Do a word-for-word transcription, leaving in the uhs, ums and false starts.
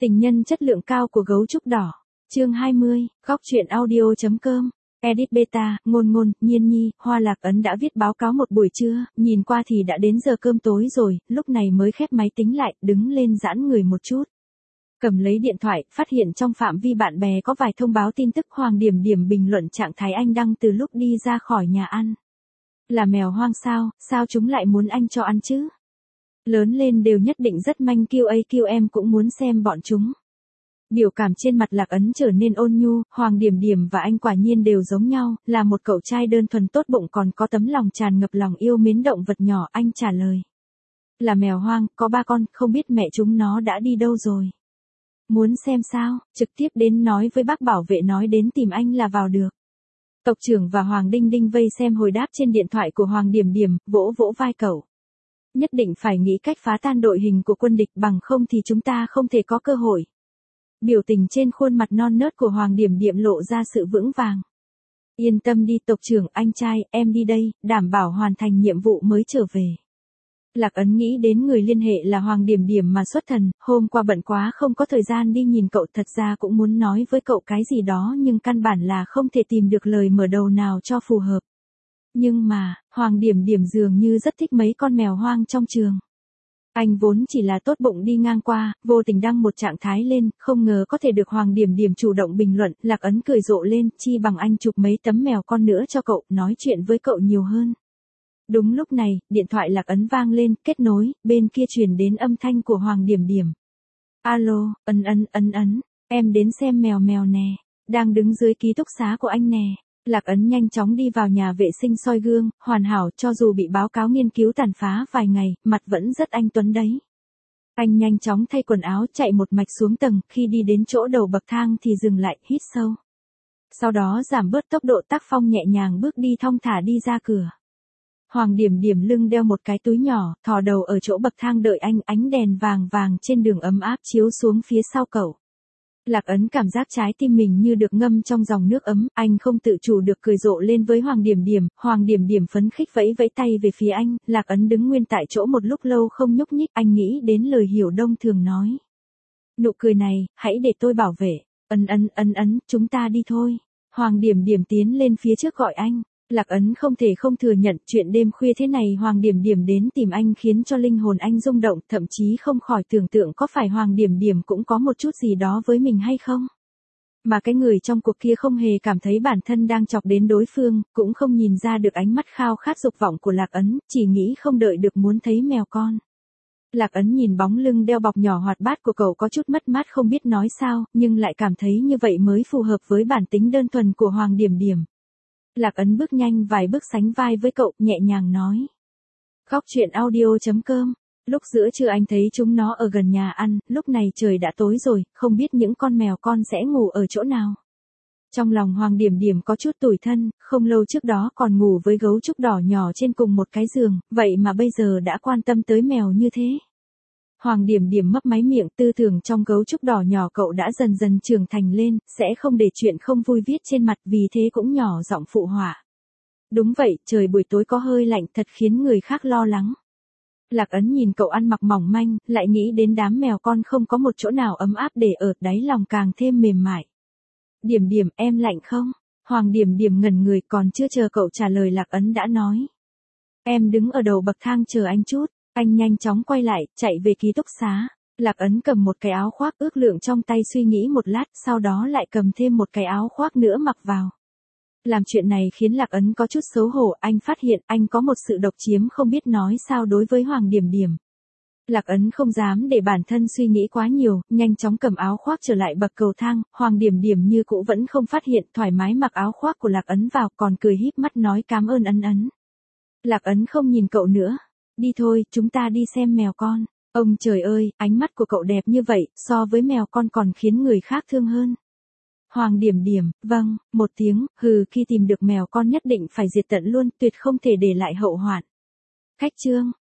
Tình nhân chất lượng cao của gấu trúc đỏ. Chương hai mươi, góc truyện audio.com. Edit beta, ngôn ngôn, nhiên nhi, Hoa Lạc Ấn đã viết báo cáo một buổi trưa, nhìn qua thì đã đến giờ cơm tối rồi, lúc này mới khép máy tính lại, đứng lên giãn người một chút. Cầm lấy điện thoại, phát hiện trong phạm vi bạn bè có vài thông báo tin tức Hoàng Điểm Điểm bình luận trạng thái anh đăng từ lúc đi ra khỏi nhà ăn. Là mèo hoang sao, sao chúng lại muốn anh cho ăn chứ? Lớn lên đều nhất định rất manh kiêu a kiêu em cũng muốn xem bọn chúng. Biểu cảm trên mặt Lạc Ấn trở nên ôn nhu, Hoàng Điểm Điểm và anh quả nhiên đều giống nhau, là một cậu trai đơn thuần tốt bụng còn có tấm lòng tràn ngập lòng yêu mến động vật nhỏ, anh trả lời. Là mèo hoang, có ba con, không biết mẹ chúng nó đã đi đâu rồi. Muốn xem sao, trực tiếp đến nói với bác bảo vệ nói đến tìm anh là vào được. Tộc trưởng và Hoàng Đinh Đinh vây xem hồi đáp trên điện thoại của Hoàng Điểm Điểm, vỗ vỗ vai cậu. Nhất định phải nghĩ cách phá tan đội hình của quân địch, bằng không thì chúng ta không thể có cơ hội. Biểu tình trên khuôn mặt non nớt của Hoàng Điểm Điểm lộ ra sự vững vàng. Yên tâm đi tộc trưởng, anh trai, em đi đây, đảm bảo hoàn thành nhiệm vụ mới trở về. Lạc Ấn nghĩ đến người liên hệ là Hoàng Điểm Điểm mà xuất thần, hôm qua bận quá không có thời gian đi nhìn cậu, thật ra cũng muốn nói với cậu cái gì đó nhưng căn bản là không thể tìm được lời mở đầu nào cho phù hợp. Nhưng mà, Hoàng Điểm Điểm dường như rất thích mấy con mèo hoang trong trường. Anh vốn chỉ là tốt bụng đi ngang qua, vô tình đăng một trạng thái lên, không ngờ có thể được Hoàng Điểm Điểm chủ động bình luận, Lạc Ấn cười rộ lên, chi bằng anh chụp mấy tấm mèo con nữa cho cậu, nói chuyện với cậu nhiều hơn. Đúng lúc này, điện thoại Lạc Ấn vang lên, kết nối, bên kia truyền đến âm thanh của Hoàng Điểm Điểm. Alo, ấn ấn ấn ấn, em đến xem mèo mèo nè, đang đứng dưới ký túc xá của anh nè. Lạc Ấn nhanh chóng đi vào nhà vệ sinh soi gương, hoàn hảo, cho dù bị báo cáo nghiên cứu tàn phá vài ngày, mặt vẫn rất anh tuấn đấy. Anh nhanh chóng thay quần áo chạy một mạch xuống tầng, khi đi đến chỗ đầu bậc thang thì dừng lại, hít sâu. Sau đó giảm bớt tốc độ, tác phong nhẹ nhàng bước đi thong thả đi ra cửa. Hoàng Điểm Điểm lưng đeo một cái túi nhỏ, thò đầu ở chỗ bậc thang đợi anh, ánh đèn vàng vàng trên đường ấm áp chiếu xuống phía sau cậu. Lạc Ấn cảm giác trái tim mình như được ngâm trong dòng nước ấm, anh không tự chủ được cười rộ lên với Hoàng Điểm Điểm, Hoàng Điểm Điểm phấn khích vẫy vẫy tay về phía anh, Lạc Ấn đứng nguyên tại chỗ một lúc lâu không nhúc nhích, anh nghĩ đến lời Hiểu Đông thường nói. Nụ cười này, hãy để tôi bảo vệ, ấn ấn ấn ấn, chúng ta đi thôi. Hoàng Điểm Điểm tiến lên phía trước gọi anh. Lạc Ấn không thể không thừa nhận chuyện đêm khuya thế này Hoàng Điểm Điểm đến tìm anh khiến cho linh hồn anh rung động, thậm chí không khỏi tưởng tượng có phải Hoàng Điểm Điểm cũng có một chút gì đó với mình hay không. Mà cái người trong cuộc kia không hề cảm thấy bản thân đang chọc đến đối phương, cũng không nhìn ra được ánh mắt khao khát dục vọng của Lạc Ấn, chỉ nghĩ không đợi được muốn thấy mèo con. Lạc Ấn nhìn bóng lưng đeo bọc nhỏ hoạt bát của cậu có chút mất mát không biết nói sao, nhưng lại cảm thấy như vậy mới phù hợp với bản tính đơn thuần của Hoàng Điểm Điểm. Lạc Ấn bước nhanh vài bước sánh vai với cậu, nhẹ nhàng nói. Góc truyện audio.com. Lúc giữa trưa anh thấy chúng nó ở gần nhà ăn, lúc này trời đã tối rồi, không biết những con mèo con sẽ ngủ ở chỗ nào. Trong lòng Hoàng Điểm Điểm có chút tủi thân, không lâu trước đó còn ngủ với gấu trúc đỏ nhỏ trên cùng một cái giường, vậy mà bây giờ đã quan tâm tới mèo như thế. Hoàng Điểm Điểm mấp máy miệng, tư tưởng trong gấu trúc đỏ nhỏ cậu đã dần dần trưởng thành lên, sẽ không để chuyện không vui viết trên mặt, vì thế cũng nhỏ giọng phụ họa. Đúng vậy, trời buổi tối có hơi lạnh thật khiến người khác lo lắng. Lạc Ấn nhìn cậu ăn mặc mỏng manh, lại nghĩ đến đám mèo con không có một chỗ nào ấm áp để ở, đáy lòng càng thêm mềm mại. Điểm Điểm, em lạnh không? Hoàng Điểm Điểm ngẩn người, còn chưa chờ cậu trả lời Lạc Ấn đã nói. Em đứng ở đầu bậc thang chờ anh chút. Anh nhanh chóng quay lại, chạy về ký túc xá. Lạc Ấn cầm một cái áo khoác ước lượng trong tay suy nghĩ một lát, sau đó lại cầm thêm một cái áo khoác nữa mặc vào. Làm chuyện này khiến Lạc Ấn có chút xấu hổ, anh phát hiện anh có một sự độc chiếm không biết nói sao đối với Hoàng Điểm Điểm. Lạc Ấn không dám để bản thân suy nghĩ quá nhiều, nhanh chóng cầm áo khoác trở lại bậc cầu thang, Hoàng Điểm Điểm như cũ vẫn không phát hiện, thoải mái mặc áo khoác của Lạc Ấn vào, còn cười híp mắt nói cảm ơn Ấn Ấn. Lạc Ấn không nhìn cậu nữa. Đi thôi, chúng ta đi xem mèo con. Ông trời ơi, ánh mắt của cậu đẹp như vậy, so với mèo con còn khiến người khác thương hơn. Hoàng Điểm Điểm, vâng, một tiếng, hừ, khi tìm được mèo con nhất định phải diệt tận luôn, tuyệt không thể để lại hậu hoạn. Cách chương.